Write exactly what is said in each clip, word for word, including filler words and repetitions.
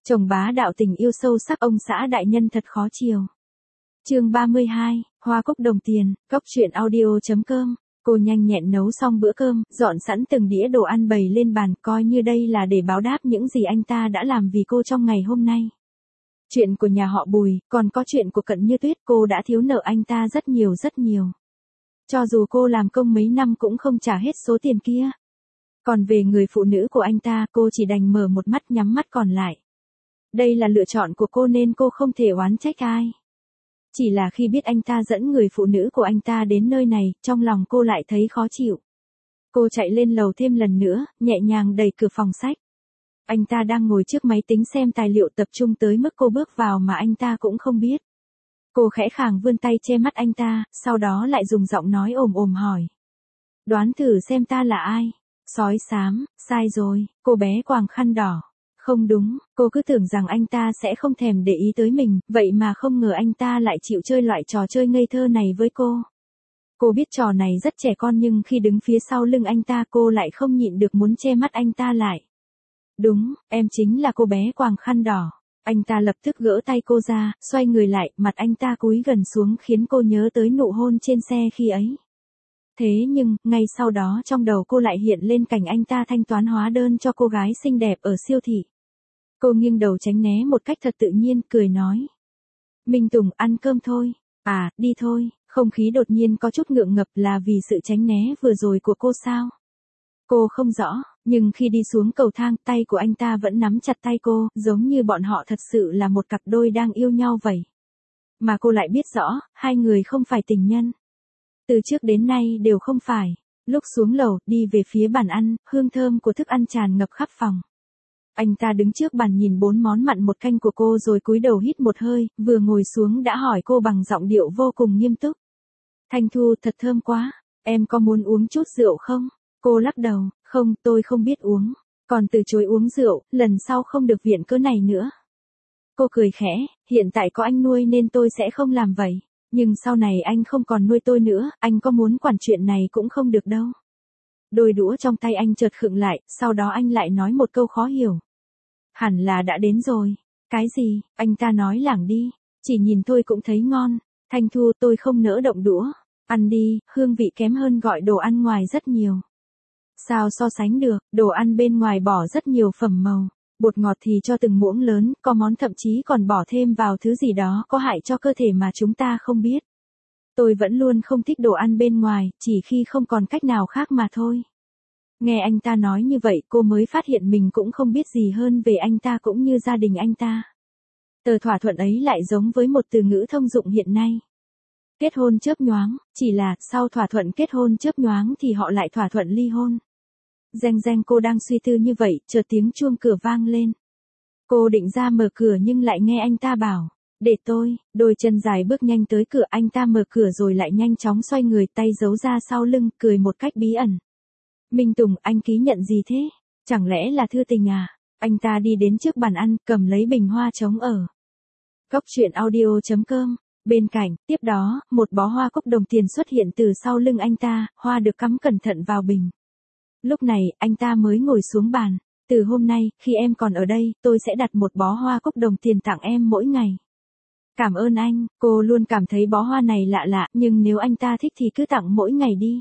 Chồng bá đạo tình yêu sâu sắc ông xã đại nhân thật khó chiều. Chương ba mươi hai, Hoa cúc đồng tiền, góc truyện audio chấm com. Cô nhanh nhẹn nấu xong bữa cơm, dọn sẵn từng đĩa đồ ăn bày lên bàn, coi như đây là để báo đáp những gì anh ta đã làm vì cô trong ngày hôm nay. Chuyện của nhà họ Bùi, còn có chuyện của Cận Như Tuyết, cô đã thiếu nợ anh ta rất nhiều rất nhiều. Cho dù cô làm công mấy năm cũng không trả hết số tiền kia. Còn về người phụ nữ của anh ta, cô chỉ đành mở một mắt nhắm mắt còn lại. Đây là lựa chọn của cô nên cô không thể oán trách ai. Chỉ là khi biết anh ta dẫn người phụ nữ của anh ta đến nơi này, trong lòng cô lại thấy khó chịu. Cô chạy lên lầu thêm lần nữa, nhẹ nhàng đẩy cửa phòng sách. Anh ta đang ngồi trước máy tính xem tài liệu tập trung tới mức cô bước vào mà anh ta cũng không biết. Cô khẽ khàng vươn tay che mắt anh ta, sau đó lại dùng giọng nói ồm ồm hỏi. Đoán thử xem ta là ai? Sói xám, sai rồi, cô bé quàng khăn đỏ. Không đúng, cô cứ tưởng rằng anh ta sẽ không thèm để ý tới mình, vậy mà không ngờ anh ta lại chịu chơi loại trò chơi ngây thơ này với cô. Cô biết trò này rất trẻ con nhưng khi đứng phía sau lưng anh ta cô lại không nhịn được muốn che mắt anh ta lại. Đúng, em chính là cô bé quàng khăn đỏ. Anh ta lập tức gỡ tay cô ra, xoay người lại, mặt anh ta cúi gần xuống khiến cô nhớ tới nụ hôn trên xe khi ấy. Thế nhưng, ngay sau đó trong đầu cô lại hiện lên cảnh anh ta thanh toán hóa đơn cho cô gái xinh đẹp ở siêu thị. Cô nghiêng đầu tránh né một cách thật tự nhiên, cười nói. Minh Tùng, ăn cơm thôi. À, đi thôi. Không khí đột nhiên có chút ngượng ngập, là vì sự tránh né vừa rồi của cô sao? Cô không rõ, nhưng khi đi xuống cầu thang, tay của anh ta vẫn nắm chặt tay cô, giống như bọn họ thật sự là một cặp đôi đang yêu nhau vậy. Mà cô lại biết rõ, hai người không phải tình nhân. Từ trước đến nay đều không phải. Lúc xuống lầu, đi về phía bàn ăn, hương thơm của thức ăn tràn ngập khắp phòng. Anh ta đứng trước bàn nhìn bốn món mặn một canh của cô rồi cúi đầu hít một hơi, vừa ngồi xuống đã hỏi cô bằng giọng điệu vô cùng nghiêm túc. Thanh Thu, thật thơm quá, em có muốn uống chút rượu không? Cô lắc đầu, không, tôi không biết uống. Còn từ chối uống rượu, lần sau không được viện cớ này nữa. Cô cười khẽ, hiện tại có anh nuôi nên tôi sẽ không làm vậy. Nhưng sau này anh không còn nuôi tôi nữa, anh có muốn quản chuyện này cũng không được đâu. Đôi đũa trong tay anh chợt khựng lại, sau đó anh lại nói một câu khó hiểu. Hẳn là đã đến rồi. Cái gì? Anh ta nói lảng đi. Chỉ nhìn thôi cũng thấy ngon. Thanh Thu, tôi không nỡ động đũa. Ăn đi, hương vị kém hơn gọi đồ ăn ngoài rất nhiều. Sao so sánh được, đồ ăn bên ngoài bỏ rất nhiều phẩm màu. Bột ngọt thì cho từng muỗng lớn, có món thậm chí còn bỏ thêm vào thứ gì đó có hại cho cơ thể mà chúng ta không biết. Tôi vẫn luôn không thích đồ ăn bên ngoài, chỉ khi không còn cách nào khác mà thôi. Nghe anh ta nói như vậy cô mới phát hiện mình cũng không biết gì hơn về anh ta cũng như gia đình anh ta. Tờ thỏa thuận ấy lại giống với một từ ngữ thông dụng hiện nay. Kết hôn chớp nhoáng, chỉ là sau thỏa thuận kết hôn chớp nhoáng thì họ lại thỏa thuận ly hôn. Reng reng, cô đang suy tư như vậy, chợt tiếng chuông cửa vang lên. Cô định ra mở cửa nhưng lại nghe anh ta bảo, để tôi, đôi chân dài bước nhanh tới cửa, anh ta mở cửa rồi lại nhanh chóng xoay người, tay giấu ra sau lưng, cười một cách bí ẩn. Minh Tùng, anh ký nhận gì thế? Chẳng lẽ là thư tình à? Anh ta đi đến trước bàn ăn, cầm lấy bình hoa trống ở. Góc truyện audio chấm com. Bên cạnh, tiếp đó, một bó hoa cúc đồng tiền xuất hiện từ sau lưng anh ta, hoa được cắm cẩn thận vào bình. Lúc này, anh ta mới ngồi xuống bàn. Từ hôm nay, khi em còn ở đây, tôi sẽ đặt một bó hoa cúc đồng tiền tặng em mỗi ngày. Cảm ơn anh, cô luôn cảm thấy bó hoa này lạ lạ, nhưng nếu anh ta thích thì cứ tặng mỗi ngày đi.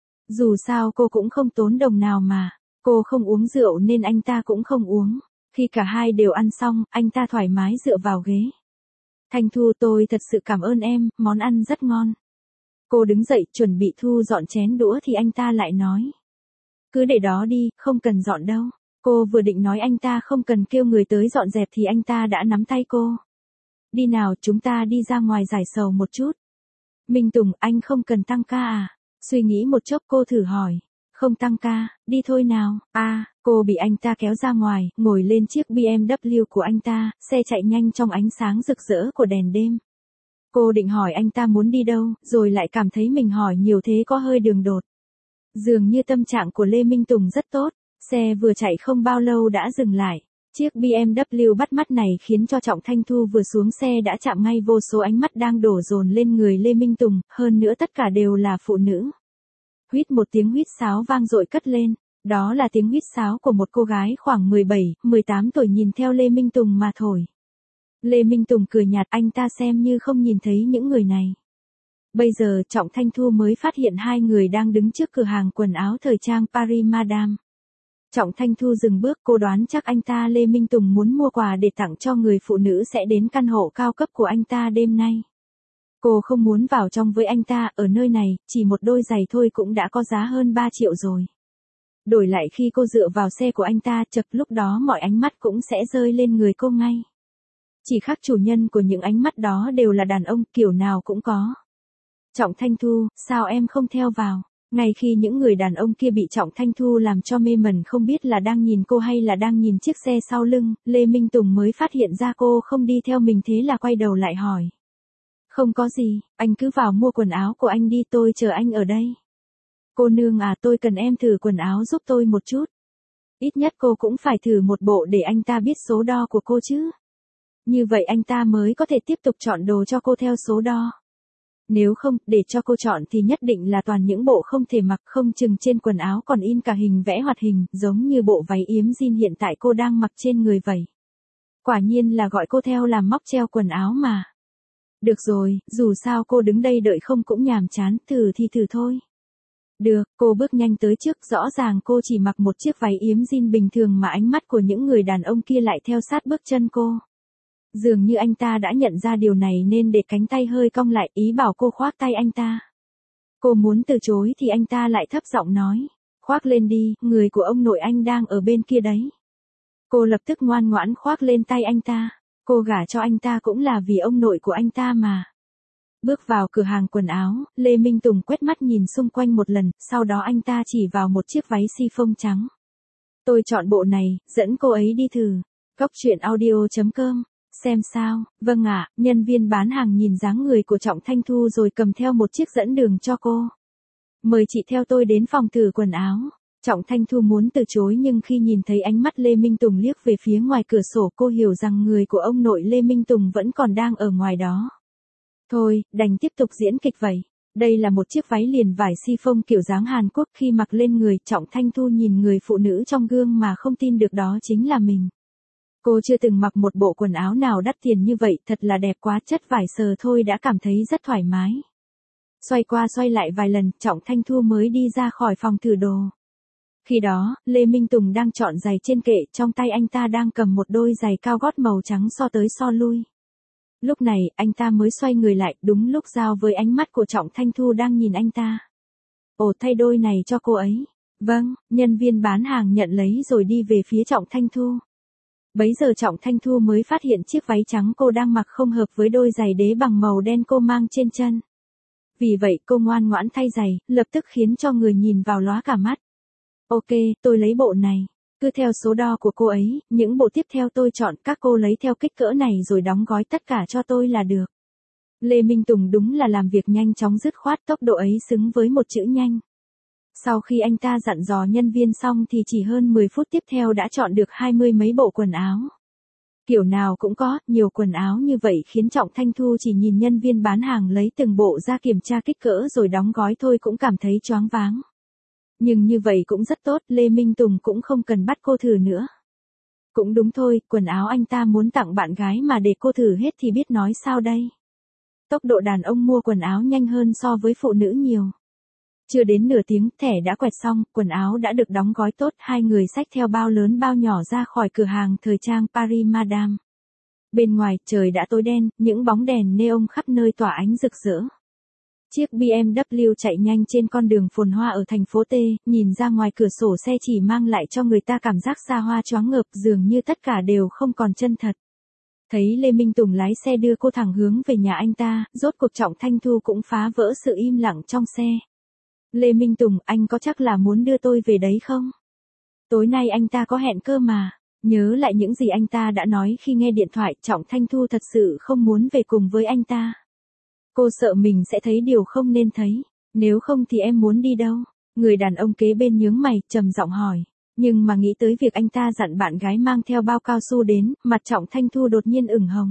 Dù sao cô cũng không tốn đồng nào mà. Cô không uống rượu nên anh ta cũng không uống. Khi cả hai đều ăn xong, anh ta thoải mái dựa vào ghế. Thanh Thu, tôi thật sự cảm ơn em, món ăn rất ngon. Cô đứng dậy chuẩn bị thu dọn chén đũa thì anh ta lại nói. Cứ để đó đi, không cần dọn đâu. Cô vừa định nói anh ta không cần kêu người tới dọn dẹp thì anh ta đã nắm tay cô. Đi nào, chúng ta đi ra ngoài giải sầu một chút. Minh Tùng, anh không cần tăng ca à? Suy nghĩ một chốc cô thử hỏi. Không tăng ca, đi thôi nào. À, cô bị anh ta kéo ra ngoài, ngồi lên chiếc bê em vê của anh ta, xe chạy nhanh trong ánh sáng rực rỡ của đèn đêm. Cô định hỏi anh ta muốn đi đâu, rồi lại cảm thấy mình hỏi nhiều thế có hơi đường đột. Dường như tâm trạng của Lê Minh Tùng rất tốt, xe vừa chạy không bao lâu đã dừng lại. Chiếc bê em vê bắt mắt này khiến cho Trọng Thanh Thu vừa xuống xe đã chạm ngay vô số ánh mắt đang đổ dồn lên người Lê Minh Tùng, hơn nữa tất cả đều là phụ nữ. Huýt một tiếng huýt sáo vang dội cất lên, Đó là tiếng huýt sáo của một cô gái khoảng mười bảy, mười tám tuổi nhìn theo Lê Minh Tùng mà thổi. Lê Minh Tùng cười nhạt, anh ta xem như không nhìn thấy những người này. Bây giờ Trọng Thanh Thu mới phát hiện hai người đang đứng trước cửa hàng quần áo thời trang Paris Madame. Trọng Thanh Thu dừng bước, cô đoán chắc anh ta Lê Minh Tùng muốn mua quà để tặng cho người phụ nữ sẽ đến căn hộ cao cấp của anh ta đêm nay. Cô không muốn vào trong với anh ta, ở nơi này, chỉ một đôi giày thôi cũng đã có giá hơn ba triệu rồi. Đổi lại khi cô dựa vào xe của anh ta, chật lúc đó mọi ánh mắt cũng sẽ rơi lên người cô ngay. Chỉ khác chủ nhân của những ánh mắt đó đều là đàn ông, kiểu nào cũng có. Trọng Thanh Thu, sao em không theo vào? Ngay khi những người đàn ông kia bị Trọng Thanh Thu làm cho mê mẩn không biết là đang nhìn cô hay là đang nhìn chiếc xe sau lưng, Lê Minh Tùng mới phát hiện ra cô không đi theo mình, thế là quay đầu lại hỏi. Không có gì, anh cứ vào mua quần áo của anh đi, tôi chờ anh ở đây. Cô nương à, tôi cần em thử quần áo giúp tôi một chút. Ít nhất cô cũng phải thử một bộ để anh ta biết số đo của cô chứ. Như vậy anh ta mới có thể tiếp tục chọn đồ cho cô theo số đo. Nếu không, để cho cô chọn thì nhất định là toàn những bộ không thể mặc, không chừng trên quần áo còn in cả hình vẽ hoạt hình, giống như bộ váy yếm jean hiện tại cô đang mặc trên người vậy. Quả nhiên là gọi cô theo làm móc treo quần áo mà. Được rồi, dù sao cô đứng đây đợi không cũng nhàm chán, thử thì thử thôi. Được, cô bước nhanh tới trước, rõ ràng cô chỉ mặc một chiếc váy yếm jean bình thường mà ánh mắt của những người đàn ông kia lại theo sát bước chân cô. Dường như anh ta đã nhận ra điều này nên để cánh tay hơi cong lại, ý bảo cô khoác tay anh ta. Cô muốn từ chối thì anh ta lại thấp giọng nói, khoác lên đi, người của ông nội anh đang ở bên kia đấy. Cô lập tức ngoan ngoãn khoác lên tay anh ta, cô gả cho anh ta cũng là vì ông nội của anh ta mà. Bước vào cửa hàng quần áo, Lê Minh Tùng quét mắt nhìn xung quanh một lần, sau đó anh ta chỉ vào một chiếc váy chiffon trắng. Tôi chọn bộ này, dẫn cô ấy đi thử. Góc truyện audio chấm com. Xem sao, vâng ạ, nhân viên bán hàng nhìn dáng người của Trọng Thanh Thu rồi cầm theo một chiếc dẫn đường cho cô. Mời chị theo tôi đến phòng thử quần áo. Trọng Thanh Thu muốn từ chối nhưng khi nhìn thấy ánh mắt Lê Minh Tùng liếc về phía ngoài cửa sổ, cô hiểu rằng người của ông nội Lê Minh Tùng vẫn còn đang ở ngoài đó. Thôi, đành tiếp tục diễn kịch vậy. Đây là một chiếc váy liền vải chiffon kiểu dáng Hàn Quốc, khi mặc lên người, Trọng Thanh Thu nhìn người phụ nữ trong gương mà không tin được đó chính là mình. Cô chưa từng mặc một bộ quần áo nào đắt tiền như vậy, thật là đẹp quá, chất vải sờ thôi đã cảm thấy rất thoải mái. Xoay qua xoay lại vài lần, Trọng Thanh Thu mới đi ra khỏi phòng thử đồ. Khi đó, Lê Minh Tùng đang chọn giày trên kệ, trong tay anh ta đang cầm một đôi giày cao gót màu trắng so tới so lui. Lúc này, anh ta mới xoay người lại, đúng lúc giao với ánh mắt của Trọng Thanh Thu đang nhìn anh ta. Ồ, thay đôi này cho cô ấy. Vâng, nhân viên bán hàng nhận lấy rồi đi về phía Trọng Thanh Thu. Bấy giờ Trọng Thanh Thu mới phát hiện chiếc váy trắng cô đang mặc không hợp với đôi giày đế bằng màu đen cô mang trên chân. Vì vậy cô ngoan ngoãn thay giày, lập tức khiến cho người nhìn vào lóa cả mắt. Ok, tôi lấy bộ này. Cứ theo số đo của cô ấy, những bộ tiếp theo tôi chọn, các cô lấy theo kích cỡ này rồi đóng gói tất cả cho tôi là được. Lê Minh Tùng đúng là làm việc nhanh chóng dứt khoát, tốc độ ấy xứng với một chữ nhanh. Sau khi anh ta dặn dò nhân viên xong thì chỉ hơn mười phút tiếp theo đã chọn được hai mươi mấy bộ quần áo. Kiểu nào cũng có, nhiều quần áo như vậy khiến Trọng Thanh Thu chỉ nhìn nhân viên bán hàng lấy từng bộ ra kiểm tra kích cỡ rồi đóng gói thôi cũng cảm thấy choáng váng. Nhưng như vậy cũng rất tốt, Lê Minh Tùng cũng không cần bắt cô thử nữa. Cũng đúng thôi, quần áo anh ta muốn tặng bạn gái mà để cô thử hết thì biết nói sao đây. Tốc độ đàn ông mua quần áo nhanh hơn so với phụ nữ nhiều. Chưa đến nửa tiếng, thẻ đã quẹt xong, quần áo đã được đóng gói tốt, hai người xách theo bao lớn bao nhỏ ra khỏi cửa hàng thời trang Paris Madame. Bên ngoài, trời đã tối đen, những bóng đèn neon khắp nơi tỏa ánh rực rỡ. Chiếc bê em vê chạy nhanh trên con đường phồn hoa ở thành phố T, nhìn ra ngoài cửa sổ xe chỉ mang lại cho người ta cảm giác xa hoa choáng ngợp, dường như tất cả đều không còn chân thật. Thấy Lê Minh Tùng lái xe đưa cô thẳng hướng về nhà anh ta, rốt cuộc Trọng Thanh Thu cũng phá vỡ sự im lặng trong xe. Lê Minh Tùng, anh có chắc là muốn đưa tôi về đấy không? Tối nay anh ta có hẹn cơ mà. Nhớ lại những gì anh ta đã nói khi nghe điện thoại, Trọng Thanh Thu thật sự không muốn về cùng với anh ta. Cô sợ mình sẽ thấy điều không nên thấy. Nếu không thì em muốn đi đâu? Người đàn ông kế bên nhướng mày, trầm giọng hỏi. Nhưng mà nghĩ tới việc anh ta dặn bạn gái mang theo bao cao su đến, mặt Trọng Thanh Thu đột nhiên ửng hồng.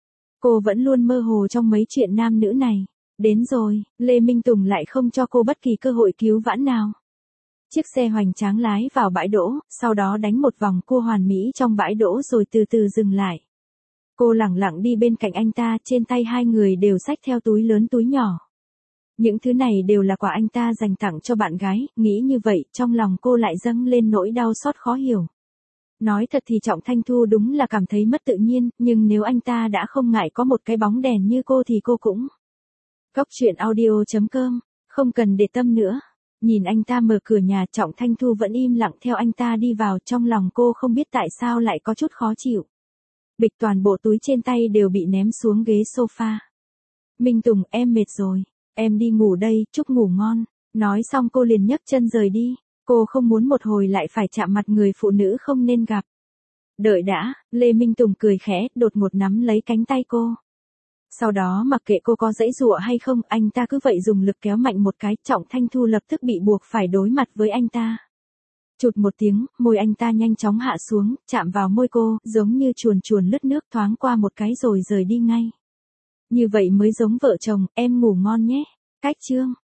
Cô vẫn luôn mơ hồ trong mấy chuyện nam nữ này. Đến rồi, Lê Minh Tùng lại không cho cô bất kỳ cơ hội cứu vãn nào. Chiếc xe hoành tráng lái vào bãi đỗ, sau đó đánh một vòng cua hoàn mỹ trong bãi đỗ rồi từ từ dừng lại. Cô lẳng lặng đi bên cạnh anh ta, trên tay hai người đều xách theo túi lớn túi nhỏ. Những thứ này đều là quà anh ta dành tặng cho bạn gái, nghĩ như vậy, trong lòng cô lại dâng lên nỗi đau xót khó hiểu. Nói thật thì Trọng Thanh Thu đúng là cảm thấy mất tự nhiên, nhưng nếu anh ta đã không ngại có một cái bóng đèn như cô thì cô cũng. Góc truyện audio chấm com, không cần để tâm nữa. Nhìn anh ta mở cửa nhà, Trọng Thanh Thu vẫn im lặng theo anh ta đi vào, trong lòng cô không biết tại sao lại có chút khó chịu. Bịch toàn bộ túi trên tay đều bị ném xuống ghế sofa. Minh Tùng, em mệt rồi, em đi ngủ đây, chúc ngủ ngon. Nói xong cô liền nhấc chân rời đi, cô không muốn một hồi lại phải chạm mặt người phụ nữ không nên gặp. Đợi đã, Lê Minh Tùng cười khẽ, đột ngột nắm lấy cánh tay cô. Sau đó mặc kệ cô có giãy giụa hay không, anh ta cứ vậy dùng lực kéo mạnh một cái, Trọng Thanh Thu lập tức bị buộc phải đối mặt với anh ta. Chụt một tiếng, môi anh ta nhanh chóng hạ xuống, chạm vào môi cô, giống như chuồn chuồn lướt nước, thoáng qua một cái rồi rời đi ngay. Như vậy mới giống vợ chồng, em ngủ ngon nhé. Cách chương